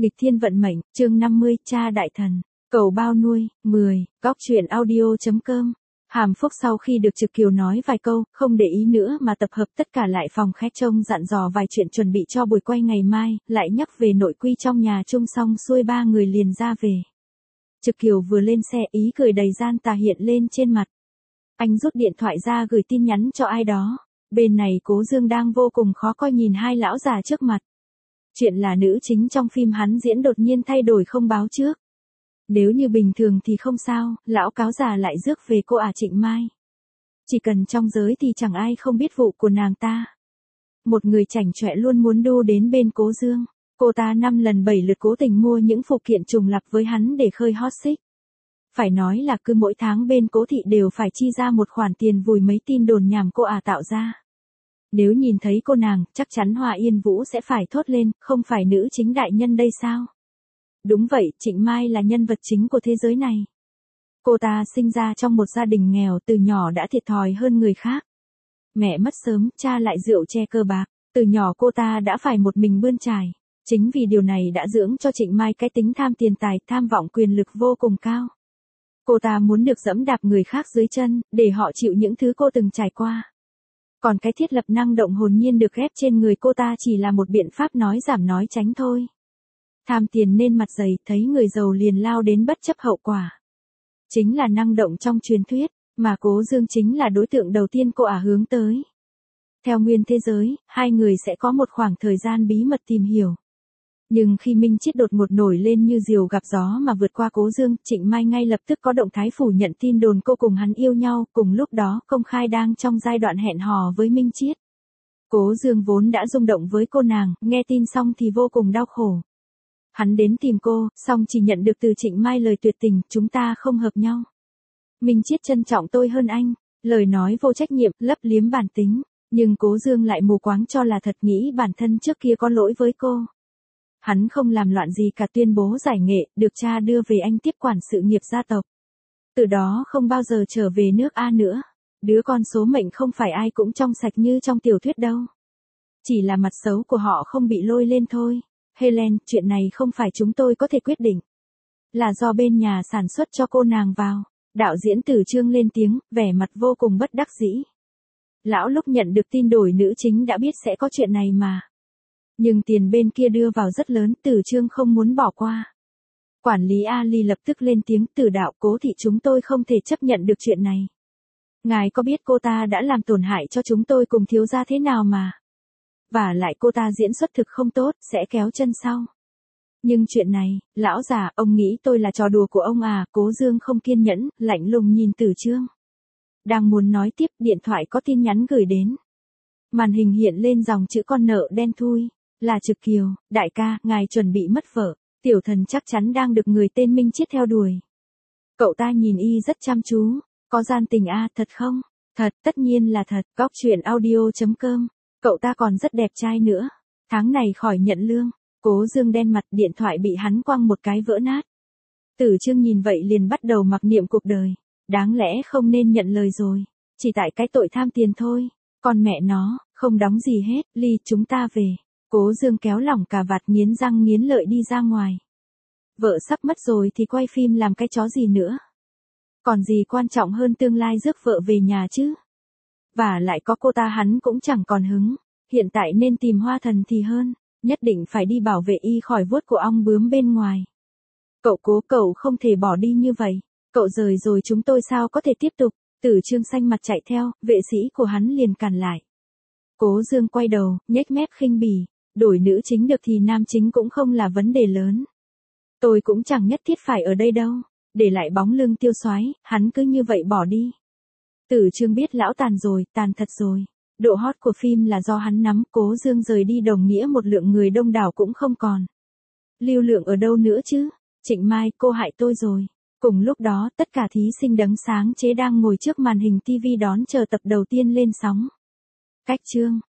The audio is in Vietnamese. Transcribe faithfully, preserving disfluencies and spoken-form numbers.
Nghịch thiên vận mệnh, chương năm mươi, cha đại thần, cầu bao nuôi, mười, góc truyện audio.com. Hàm Phúc sau khi được Trực Kiều nói vài câu, không để ý nữa mà tập hợp tất cả lại phòng khách trông dặn dò vài chuyện chuẩn bị cho buổi quay ngày mai, lại nhắc về nội quy trong nhà chung xong xuôi ba người liền ra về. Trực Kiều vừa lên xe ý cười đầy gian tà hiện lên trên mặt. Anh rút điện thoại ra gửi tin nhắn cho ai đó, bên này Cố Dương đang vô cùng khó coi nhìn hai lão già trước mặt. Chuyện là nữ chính trong phim hắn diễn đột nhiên thay đổi không báo trước. Nếu như bình thường thì không sao, lão cáo già lại rước về cô ả Trịnh Mai. Chỉ cần trong giới thì chẳng ai không biết vụ của nàng ta. Một người chảnh chọe luôn muốn đu đến bên Cố Dương. Cô ta năm lần bảy lượt cố tình mua những phụ kiện trùng lặp với hắn để khơi hot search. Phải nói là cứ mỗi tháng bên Cố thị đều phải chi ra một khoản tiền vùi mấy tin đồn nhảm cô ả tạo ra. Nếu nhìn thấy cô nàng, chắc chắn Hoa Yên Vũ sẽ phải thốt lên, không phải nữ chính đại nhân đây sao? Đúng vậy, Trịnh Mai là nhân vật chính của thế giới này. Cô ta sinh ra trong một gia đình nghèo, từ nhỏ đã thiệt thòi hơn người khác. Mẹ mất sớm, cha lại rượu che cơ bạc, từ nhỏ cô ta đã phải một mình bươn trải. Chính vì điều này đã dưỡng cho Trịnh Mai cái tính tham tiền tài, tham vọng quyền lực vô cùng cao. Cô ta muốn được dẫm đạp người khác dưới chân, để họ chịu những thứ cô từng trải qua. Còn cái thiết lập năng động hồn nhiên được ghép trên người cô ta chỉ là một biện pháp nói giảm nói tránh thôi. Tham tiền nên mặt dày, thấy người giàu liền lao đến bất chấp hậu quả. Chính là năng động trong truyền thuyết, mà Cố Dương chính là đối tượng đầu tiên cô ả hướng tới. Theo nguyên thế giới, hai người sẽ có một khoảng thời gian bí mật tìm hiểu. Nhưng khi Minh Chiết đột ngột nổi lên như diều gặp gió mà vượt qua Cố Dương, Trịnh Mai ngay lập tức có động thái phủ nhận tin đồn cô cùng hắn yêu nhau, cùng lúc đó công khai đang trong giai đoạn hẹn hò với Minh Chiết. Cố Dương vốn đã rung động với cô nàng, nghe tin xong thì vô cùng đau khổ. Hắn đến tìm cô, xong chỉ nhận được từ Trịnh Mai lời tuyệt tình, chúng ta không hợp nhau. Minh Chiết trân trọng tôi hơn anh, lời nói vô trách nhiệm, lấp liếm bản tính, nhưng Cố Dương lại mù quáng cho là thật, nghĩ bản thân trước kia có lỗi với cô. Hắn không làm loạn gì cả, tuyên bố giải nghệ, được cha đưa về Anh tiếp quản sự nghiệp gia tộc. Từ đó không bao giờ trở về nước A nữa. Đứa con số mệnh không phải ai cũng trong sạch như trong tiểu thuyết đâu. Chỉ là mặt xấu của họ không bị lôi lên thôi. Helen, chuyện này không phải chúng tôi có thể quyết định. Là do bên nhà sản xuất cho cô nàng vào. Đạo diễn Tử Trương lên tiếng, vẻ mặt vô cùng bất đắc dĩ. Lão lúc nhận được tin đổi nữ chính đã biết sẽ có chuyện này mà. Nhưng tiền bên kia đưa vào rất lớn, Tử Trương không muốn bỏ qua. Quản lý Ali lập tức lên tiếng, Tử đạo, Cố thị chúng tôi không thể chấp nhận được chuyện này. Ngài có biết cô ta đã làm tổn hại cho chúng tôi cùng thiếu gia thế nào mà. Và lại cô ta diễn xuất thực không tốt, sẽ kéo chân sau. Nhưng chuyện này, lão già, ông nghĩ tôi là trò đùa của ông à? Cố Dương không kiên nhẫn, lạnh lùng nhìn Tử Trương. Đang muốn nói tiếp, điện thoại có tin nhắn gửi đến. Màn hình hiện lên dòng chữ con nợ đen thui. Là Trực Kiều, đại ca, ngài chuẩn bị mất vợ, tiểu thần chắc chắn đang được người tên Minh Chiết theo đuổi. Cậu ta nhìn y rất chăm chú, có gian tình a, à, thật không? Thật, tất nhiên là thật, góc truyện audio.com, cậu ta còn rất đẹp trai nữa, tháng này khỏi nhận lương. Cố Dương đen mặt, điện thoại bị hắn quăng một cái vỡ nát. Tử Trương nhìn vậy liền bắt đầu mặc niệm cuộc đời, đáng lẽ không nên nhận lời rồi, chỉ tại cái tội tham tiền thôi, còn mẹ nó, không đóng gì hết, Ly, chúng ta về. Cố Dương kéo lỏng cà vạt, nghiến răng nghiến lợi đi ra ngoài. Vợ sắp mất rồi thì quay phim làm cái chó gì nữa. Còn gì quan trọng hơn tương lai rước vợ về nhà chứ. Và lại có cô ta hắn cũng chẳng còn hứng. Hiện tại nên tìm Hoa Thần thì hơn. Nhất định phải đi bảo vệ y khỏi vuốt của ong bướm bên ngoài. Cậu Cố, cậu không thể bỏ đi như vậy. Cậu rời rồi chúng tôi sao có thể tiếp tục. Tử Trương xanh mặt chạy theo, vệ sĩ của hắn liền cản lại. Cố Dương quay đầu, nhếch mép khinh bỉ. Đổi nữ chính được thì nam chính cũng không là vấn đề lớn. Tôi cũng chẳng nhất thiết phải ở đây đâu. Để lại bóng lưng Tiêu Soái, hắn cứ như vậy bỏ đi. Tử Trương biết lão tàn rồi, tàn thật rồi. Độ hot của phim là do hắn nắm, Cố Dương rời đi đồng nghĩa một lượng người đông đảo cũng không còn. Lưu lượng ở đâu nữa chứ? Trịnh Mai, cô hại tôi rồi. Cùng lúc đó, tất cả thí sinh đấng sáng chế đang ngồi trước màn hình ti vi đón chờ tập đầu tiên lên sóng. Cách chương